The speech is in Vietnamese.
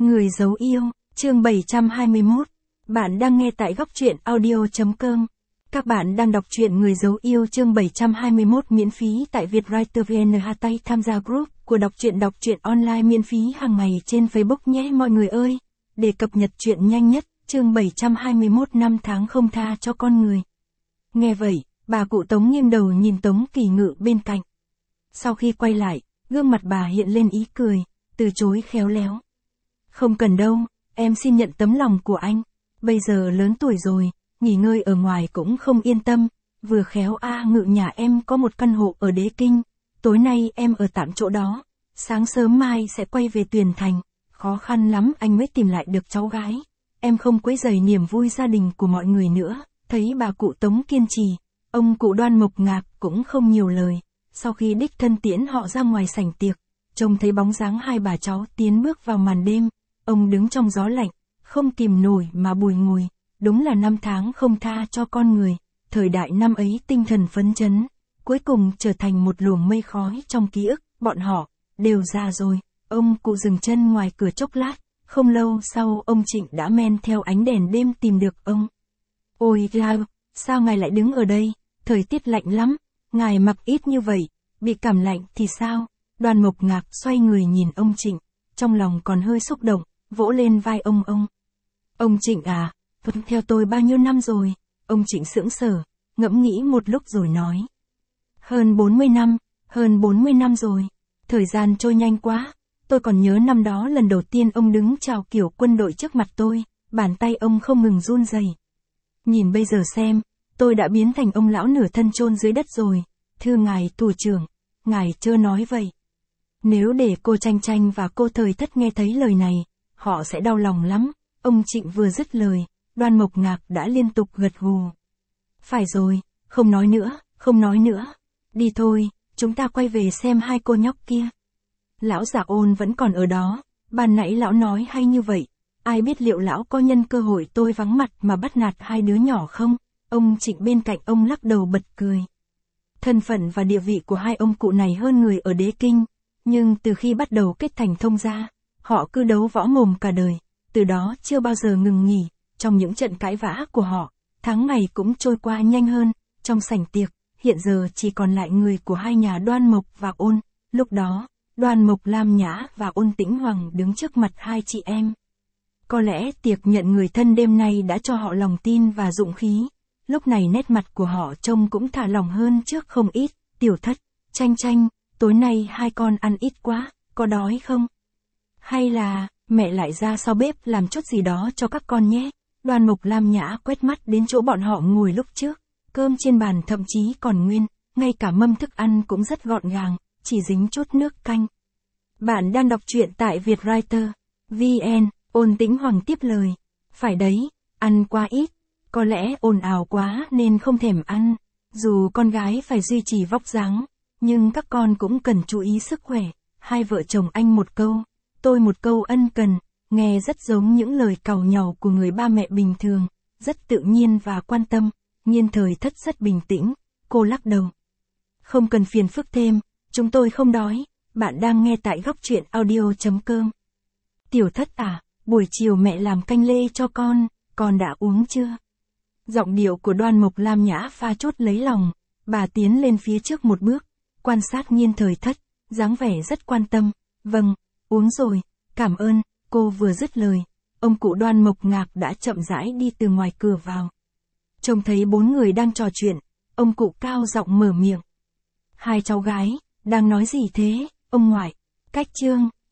Người giấu yêu, chương 721. Bạn đang nghe tại góc truyện audio.com. Các bạn đang đọc truyện Người giấu yêu chương 721 miễn phí tại Vietwriter VN. Tay tham gia group của đọc truyện online miễn phí hàng ngày trên Facebook nhé mọi người ơi. Để cập nhật truyện nhanh nhất, chương 721 năm tháng không tha cho con người. Nghe vậy, bà cụ Tống nghiêng đầu nhìn Tống Kỳ Ngự bên cạnh. Sau khi quay lại, gương mặt bà hiện lên ý cười, từ chối khéo léo. Không cần đâu, em xin nhận tấm lòng của anh. Bây giờ lớn tuổi rồi, nghỉ ngơi ở ngoài cũng không yên tâm. Vừa khéo Ngự nhà em có một căn hộ ở Đế Kinh. Tối nay em ở tạm chỗ đó. Sáng sớm mai sẽ quay về Tuyền Thành. Khó khăn lắm anh mới tìm lại được cháu gái. Em không quấy rầy niềm vui gia đình của mọi người nữa. Thấy bà cụ Tống kiên trì, ông cụ Đoan Mộc Ngạc cũng không nhiều lời. Sau khi đích thân tiễn họ ra ngoài sảnh tiệc, trông thấy bóng dáng hai bà cháu tiến bước vào màn đêm. Ông đứng trong gió lạnh, không kìm nổi mà bùi ngùi. Đúng là năm tháng không tha cho con người. Thời đại năm ấy tinh thần phấn chấn, cuối cùng trở thành một luồng mây khói trong ký ức. Bọn họ đều già rồi. Ông cụ dừng chân ngoài cửa chốc lát. Không lâu sau ông Trịnh đã men theo ánh đèn đêm tìm được ông. Ôi Lao, sao ngài lại đứng ở đây? Thời tiết lạnh lắm. Ngài mặc ít như vậy, bị cảm lạnh thì sao? Đoan Mộc Ngạc xoay người nhìn ông Trịnh, trong lòng còn hơi xúc động, vỗ lên vai ông. Ông Trịnh à, vẫn theo tôi bao nhiêu năm rồi? Ông Trịnh sững sờ, ngẫm nghĩ một lúc rồi nói. Hơn 40 năm rồi. Thời gian trôi nhanh quá. Tôi còn nhớ năm đó lần đầu tiên ông đứng chào kiểu quân đội trước mặt tôi, bàn tay ông không ngừng run rẩy. Nhìn bây giờ xem, tôi đã biến thành ông lão nửa thân chôn dưới đất rồi. Thưa ngài thủ trưởng, ngài chớ nói vậy. Nếu để cô Tranh Tranh và cô Thời Thất nghe thấy lời này, họ sẽ đau lòng lắm. Ông Trịnh vừa dứt lời, Đoan Mộc Ngạc đã liên tục gật gù. Phải rồi, không nói nữa. Đi thôi, chúng ta quay về xem hai cô nhóc kia. Lão già Ôn vẫn còn ở đó, ban nãy lão nói hay như vậy. Ai biết liệu lão có nhân cơ hội tôi vắng mặt mà bắt nạt hai đứa nhỏ không? Ông Trịnh bên cạnh ông lắc đầu bật cười. Thân phận và địa vị của hai ông cụ này hơn người ở Đế Kinh. Nhưng từ khi bắt đầu kết thành thông gia, họ cứ đấu võ mồm cả đời. Từ đó chưa bao giờ ngừng nghỉ. Trong những trận cãi vã của họ, tháng ngày cũng trôi qua nhanh hơn. Trong sảnh tiệc, hiện giờ chỉ còn lại người của hai nhà Đoan Mộc và Ôn. Lúc đó, Đoan Mộc Lam Nhã và Ôn Tĩnh Hoàng đứng trước mặt hai chị em. Có lẽ tiệc nhận người thân đêm nay đã cho họ lòng tin và dũng khí. Lúc này nét mặt của họ trông cũng thả lỏng hơn trước không ít. Tiểu Thất, Tranh Tranh, tối nay hai con ăn ít quá, có đói không? Hay là, mẹ lại ra sau bếp làm chút gì đó cho các con nhé. Đoan Mộc Lam Nhã quét mắt đến chỗ bọn họ ngồi lúc trước. Cơm trên bàn thậm chí còn nguyên, ngay cả mâm thức ăn cũng rất gọn gàng, chỉ dính chút nước canh. Bạn đang đọc truyện tại Vietwriter VN. Ôn Tĩnh Hoàng tiếp lời. Phải đấy, ăn quá ít. Có lẽ ồn ào quá nên không thèm ăn. Dù con gái phải duy trì vóc dáng, nhưng các con cũng cần chú ý sức khỏe. Hai vợ chồng anh một câu, tôi một câu ân cần, nghe rất giống những lời càu nhàu của người ba mẹ bình thường, rất tự nhiên và quan tâm. Nhiên Thời Thất rất bình tĩnh, cô lắc đầu. Không cần phiền phức thêm, chúng tôi không đói. Bạn đang nghe tại góc truyện audio.com. Tiểu Thất à, buổi chiều mẹ làm canh lê cho con đã uống chưa? Giọng điệu của Đoan Mộc Lam Nhã pha chút lấy lòng, bà tiến lên phía trước một bước, quan sát Nhiên Thời Thất, dáng vẻ rất quan tâm. Vâng, uống rồi, cảm ơn. Cô vừa dứt lời, ông cụ Đoan Mộc Ngạc đã chậm rãi đi từ ngoài cửa vào. Trông thấy bốn người đang trò chuyện, ông cụ cao giọng mở miệng. Hai cháu gái, đang nói gì thế, ông ngoại? Cách chương